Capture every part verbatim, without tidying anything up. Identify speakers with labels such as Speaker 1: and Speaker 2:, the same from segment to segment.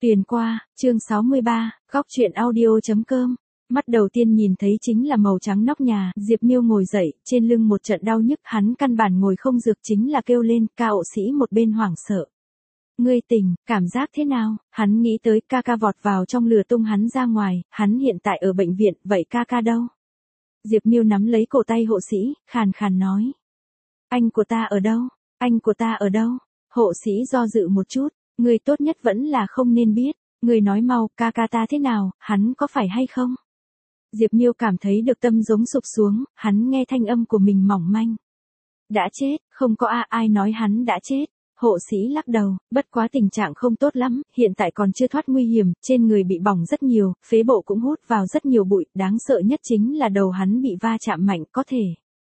Speaker 1: Tuyền qua, chương sáu mươi ba, góc truyện audio.com. Mắt đầu tiên nhìn thấy chính là màu trắng nóc nhà, Diệp Miêu ngồi dậy, trên lưng một trận đau nhức, hắn căn bản ngồi không được chính là kêu lên, ca ộ sĩ một bên hoảng sợ. Ngươi tỉnh, cảm giác thế nào? Hắn nghĩ tới ca ca vọt vào trong lửa tung hắn ra ngoài, hắn hiện tại ở bệnh viện, vậy ca ca đâu? Diệp Miêu nắm lấy cổ tay hộ sĩ, khàn khàn nói. Anh của ta ở đâu? Anh của ta ở đâu? Hộ sĩ do dự một chút, người tốt nhất vẫn là không nên biết, người nói mau, ca ca ta thế nào, hắn có phải hay không? Diệp Miêu cảm thấy được tâm giống sụp xuống, hắn nghe thanh âm của mình mỏng manh. Đã chết, không có a ai nói hắn đã chết. Hộ sĩ lắc đầu, bất quá tình trạng không tốt lắm, hiện tại còn chưa thoát nguy hiểm, trên người bị bỏng rất nhiều, phế bộ cũng hút vào rất nhiều bụi, đáng sợ nhất chính là đầu hắn bị va chạm mạnh, có thể.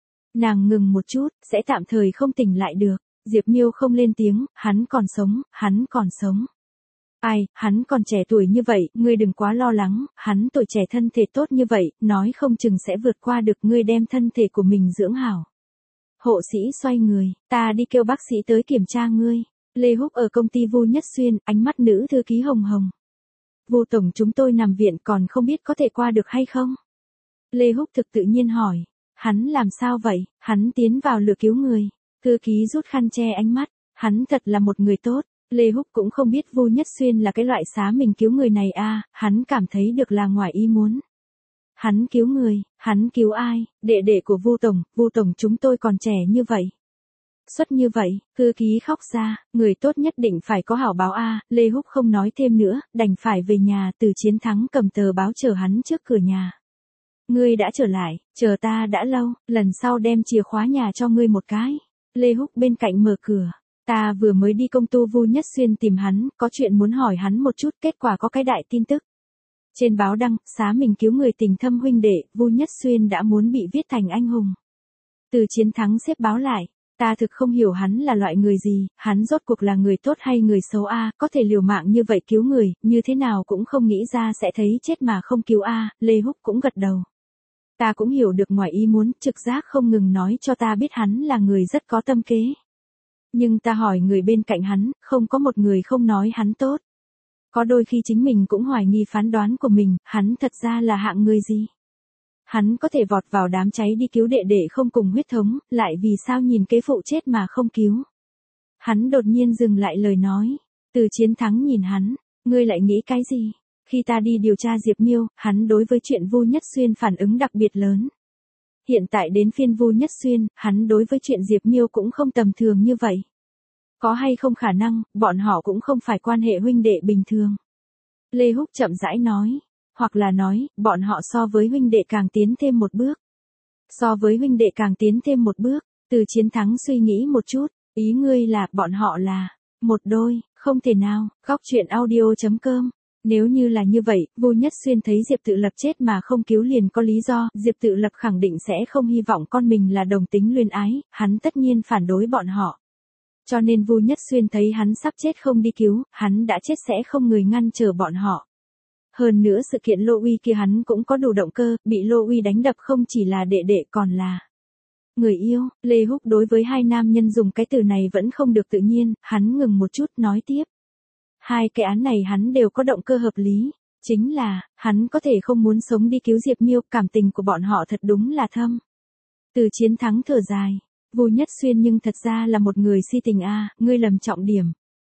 Speaker 1: Nàng ngừng một chút, sẽ tạm thời không tỉnh lại được. Diệp Miêu không lên tiếng, hắn còn sống, hắn còn sống. Ai, hắn còn trẻ tuổi như vậy, ngươi đừng quá lo lắng, hắn tuổi trẻ thân thể tốt như vậy, nói không chừng sẽ vượt qua được, ngươi đem thân thể của mình dưỡng hảo. Hộ sĩ xoay người, ta đi kêu bác sĩ tới kiểm tra ngươi. Lê Húc ở công ty Vu Nhất Xuyên, ánh mắt nữ thư ký hồng hồng. Vu tổng chúng tôi nằm viện còn không biết có thể qua được hay không? Lê Húc thực tự nhiên hỏi, hắn làm sao vậy, hắn tiến vào lửa cứu người. Thư ký rút khăn che ánh mắt, hắn thật là một người tốt. Lê Húc cũng không biết Vu Nhất Xuyên là cái loại xá mình cứu người này a, hắn cảm thấy được là ngoài ý muốn. Hắn cứu người, hắn cứu ai, đệ đệ của Vu tổng, Vu tổng chúng tôi còn trẻ như vậy. Xuất như vậy, thư ký khóc ra, người tốt nhất định phải có hảo báo a, Lê Húc không nói thêm nữa, đành phải về nhà, Từ Chiến Thắng cầm tờ báo chờ hắn trước cửa nhà. Ngươi đã trở lại, chờ ta đã lâu, lần sau đem chìa khóa nhà cho ngươi một cái. Lê Húc bên cạnh mở cửa. Ta vừa mới đi công tu Vu Nhất Xuyên tìm hắn, có chuyện muốn hỏi hắn một chút, kết quả có cái đại tin tức. Trên báo đăng, xá mình cứu người tình thâm huynh đệ, Vu Nhất Xuyên đã muốn bị viết thành anh hùng. Từ Chiến Thắng xếp báo lại, ta thực không hiểu hắn là loại người gì, hắn rốt cuộc là người tốt hay người xấu a, có thể liều mạng như vậy cứu người, như thế nào cũng không nghĩ ra sẽ thấy chết mà không cứu a, Lê Húc cũng gật đầu. Ta cũng hiểu được ngoài ý muốn, trực giác không ngừng nói cho ta biết hắn là người rất có tâm kế. Nhưng ta hỏi người bên cạnh hắn, không có một người không nói hắn tốt. Có đôi khi chính mình cũng hoài nghi phán đoán của mình, hắn thật ra là hạng người gì? Hắn có thể vọt vào đám cháy đi cứu đệ đệ không cùng huyết thống, lại vì sao nhìn kế phụ chết mà không cứu? Hắn đột nhiên dừng lại lời nói. Từ Chiến Thắng nhìn hắn, ngươi lại nghĩ cái gì? Khi ta đi điều tra Diệp Miêu, hắn đối với chuyện Vu Nhất Xuyên phản ứng đặc biệt lớn. Hiện tại đến phiên Vu Nhất Xuyên, hắn đối với chuyện Diệp Miêu cũng không tầm thường như vậy. Có hay không khả năng, bọn họ cũng không phải quan hệ huynh đệ bình thường. Lê Húc chậm rãi nói, hoặc là nói, bọn họ so với huynh đệ càng tiến thêm một bước. So với huynh đệ càng tiến thêm một bước, Từ Chiến Thắng suy nghĩ một chút, ý ngươi là, bọn họ là, một đôi, không thể nào, góc truyện audio.com. Nếu như là như vậy, Vu Nhất Xuyên thấy Diệp Tự Lập chết mà không cứu liền có lý do, Diệp Tự Lập khẳng định sẽ không hy vọng con mình là đồng tính luyến ái, hắn tất nhiên phản đối bọn họ. Cho nên Vu Nhất Xuyên thấy hắn sắp chết không đi cứu, hắn đã chết sẽ không người ngăn trở bọn họ. Hơn nữa sự kiện Lô Uy kia hắn cũng có đủ động cơ, bị Lô Uy đánh đập không chỉ là đệ đệ còn là người yêu. Lê Húc đối với hai nam nhân dùng cái từ này vẫn không được tự nhiên, hắn ngừng một chút nói tiếp. Hai cái án này hắn đều có động cơ hợp lý, chính là, hắn có thể không muốn sống đi cứu Diệp Miêu, cảm tình của bọn họ thật đúng là thâm. Từ Chiến Thắng thở dài, Vu Nhất Xuyên nhưng thật ra là một người si tình a, ngươi lầm trọng điểm.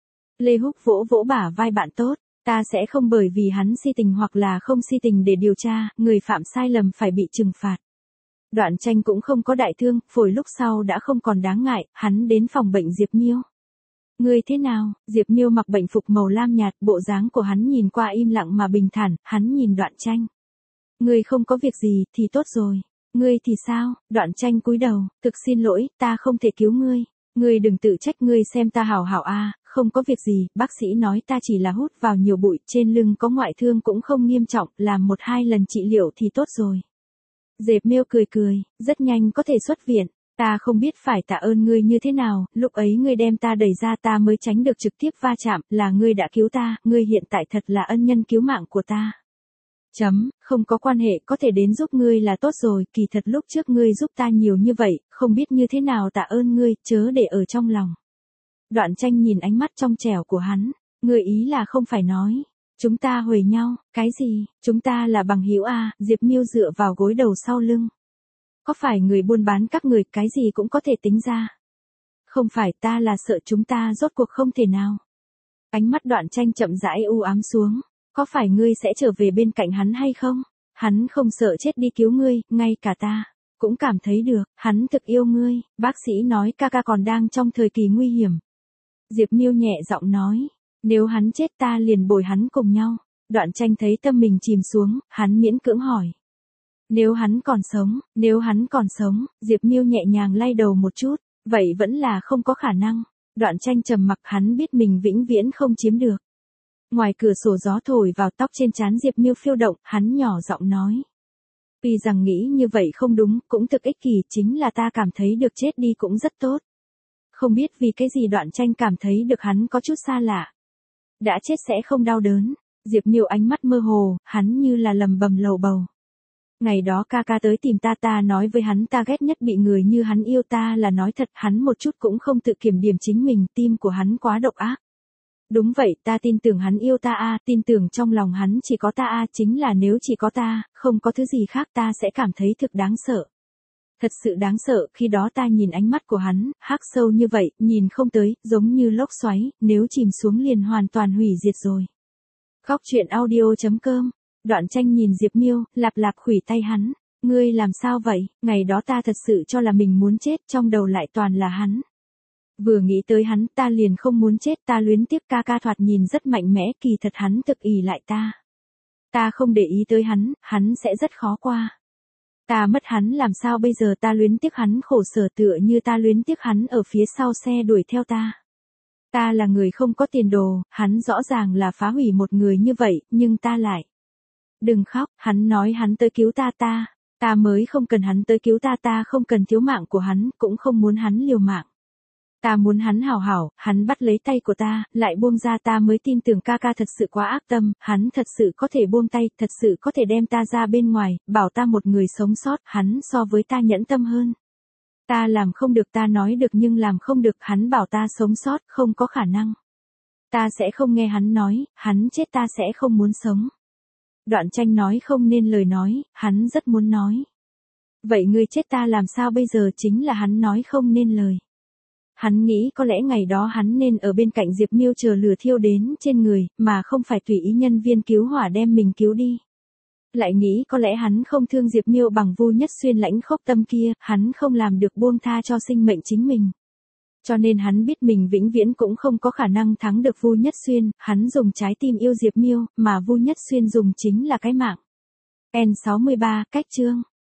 Speaker 1: Lê Húc vỗ vỗ bả vai bạn tốt, ta sẽ không bởi vì hắn si tình hoặc là không si tình để điều tra, người phạm sai lầm phải bị trừng phạt. Đoạn Tranh cũng không có đại thương, phổi lúc sau đã không còn đáng ngại, hắn đến phòng bệnh Diệp Miêu. Ngươi thế nào? Diệp Miêu mặc bệnh phục màu lam nhạt, bộ dáng của hắn nhìn qua im lặng mà bình thản, hắn nhìn Đoạn Tranh. Ngươi không có việc gì thì tốt rồi. Ngươi thì sao? Đoạn Tranh cúi đầu, thực xin lỗi, ta không thể cứu ngươi. Ngươi đừng tự trách, ngươi xem ta hảo hảo a, không có việc gì, bác sĩ nói ta chỉ là hút vào nhiều bụi, trên lưng có ngoại thương cũng không nghiêm trọng, làm một hai lần trị liệu thì tốt rồi. Diệp Miêu cười cười, rất nhanh có thể xuất viện. Ta không biết phải tạ ơn ngươi như thế nào, lúc ấy ngươi đem ta đẩy ra ta mới tránh được trực tiếp va chạm, là ngươi đã cứu ta, ngươi hiện tại thật là ân nhân cứu mạng của ta. Chấm, không có quan hệ, có thể đến giúp ngươi là tốt rồi, kỳ thật lúc trước ngươi giúp ta nhiều như vậy, không biết như thế nào tạ ơn ngươi, chớ để ở trong lòng. Đoạn Tranh nhìn ánh mắt trong trẻo của hắn, ngươi ý là không phải nói, Chúng ta huề nhau, cái gì, chúng ta là bằng hữu à, Diệp Miêu dựa vào gối đầu sau lưng. Có phải người buôn bán các người, cái gì cũng có thể tính ra. Không phải, ta là sợ chúng ta rốt cuộc không thể nào. Ánh mắt Đoạn Tranh chậm rãi u ám xuống, có phải ngươi sẽ trở về bên cạnh hắn hay không? Hắn không sợ chết đi cứu ngươi, ngay cả ta cũng cảm thấy được, hắn thực yêu ngươi, bác sĩ nói ca ca còn đang trong thời kỳ nguy hiểm. Diệp Miêu nhẹ giọng nói, nếu hắn chết ta liền bồi hắn cùng nhau. Đoạn Tranh thấy tâm mình chìm xuống, hắn miễn cưỡng hỏi. Nếu hắn còn sống, nếu hắn còn sống, Diệp Miêu nhẹ nhàng lay đầu một chút, vậy vẫn là không có khả năng. Đoạn Tranh trầm mặc, hắn biết mình vĩnh viễn không chiếm được. Ngoài cửa sổ gió thổi vào, tóc trên trán Diệp Miêu phiêu động, hắn nhỏ giọng nói. Vì rằng nghĩ như vậy không đúng, cũng thực ích kỷ, chính là ta cảm thấy được chết đi cũng rất tốt. Không biết vì cái gì Đoạn Tranh cảm thấy được hắn có chút xa lạ. Đã chết sẽ không đau đớn. Diệp Miêu ánh mắt mơ hồ, hắn như là lầm bầm lầu bầu. Ngày đó ca ca tới tìm ta, ta nói với hắn ta ghét nhất bị người như hắn yêu, ta là nói thật, hắn một chút cũng không tự kiểm điểm chính mình, tim của hắn quá độc ác. Đúng vậy, ta tin tưởng hắn yêu ta a, tin tưởng trong lòng hắn chỉ có ta a, chính là nếu chỉ có ta, không có thứ gì khác ta sẽ cảm thấy thực đáng sợ. Thật sự đáng sợ, khi đó ta nhìn ánh mắt của hắn, hắc sâu như vậy, nhìn không tới, giống như lốc xoáy, nếu chìm xuống liền hoàn toàn hủy diệt rồi. Góc truyện audio chấm com. Đoạn Tranh nhìn Diệp Miêu, lạp lạp khuỷu tay hắn. Ngươi làm sao vậy, ngày đó ta thật sự cho là mình muốn chết, trong đầu lại toàn là hắn. Vừa nghĩ tới hắn, ta liền không muốn chết, ta luyến tiếc ca ca thoạt nhìn rất mạnh mẽ, kỳ thật hắn thực ỷ lại ta. Ta không để ý tới hắn, hắn sẽ rất khó qua. Ta mất hắn làm sao bây giờ, ta luyến tiếc hắn khổ sở tựa như ta luyến tiếc hắn ở phía sau xe đuổi theo ta. Ta là người không có tiền đồ, hắn rõ ràng là phá hủy một người như vậy, nhưng ta lại. Đừng khóc, hắn nói hắn tới cứu ta ta, ta mới không cần hắn tới cứu ta ta không cần thiếu mạng của hắn, cũng không muốn hắn liều mạng. Ta muốn hắn hảo hảo, hắn bắt lấy tay của ta, lại buông ra, ta mới tin tưởng ca ca thật sự quá ác tâm, hắn thật sự có thể buông tay, thật sự có thể đem ta ra bên ngoài, bảo ta một người sống sót, hắn so với ta nhẫn tâm hơn. Ta làm không được, ta nói được nhưng làm không được, hắn bảo ta sống sót, không có khả năng. Ta sẽ không nghe hắn nói, hắn chết ta sẽ không muốn sống. Đoạn Tranh nói không nên lời nói, hắn rất muốn nói. Vậy ngươi chết ta làm sao bây giờ, chính là hắn nói không nên lời. Hắn nghĩ có lẽ ngày đó hắn nên ở bên cạnh Diệp Miêu chờ lửa thiêu đến trên người, mà không phải tùy ý nhân viên cứu hỏa đem mình cứu đi. Lại nghĩ có lẽ hắn không thương Diệp Miêu bằng Vu Nhất Xuyên lãnh khốc tâm kia, hắn không làm được buông tha cho sinh mệnh chính mình. Cho nên hắn biết mình vĩnh viễn cũng không có khả năng thắng được Vu Nhất Xuyên, hắn dùng trái tim yêu Diệp Miêu, mà Vu Nhất Xuyên dùng chính là cái mạng. N sáu mươi ba, cách chương.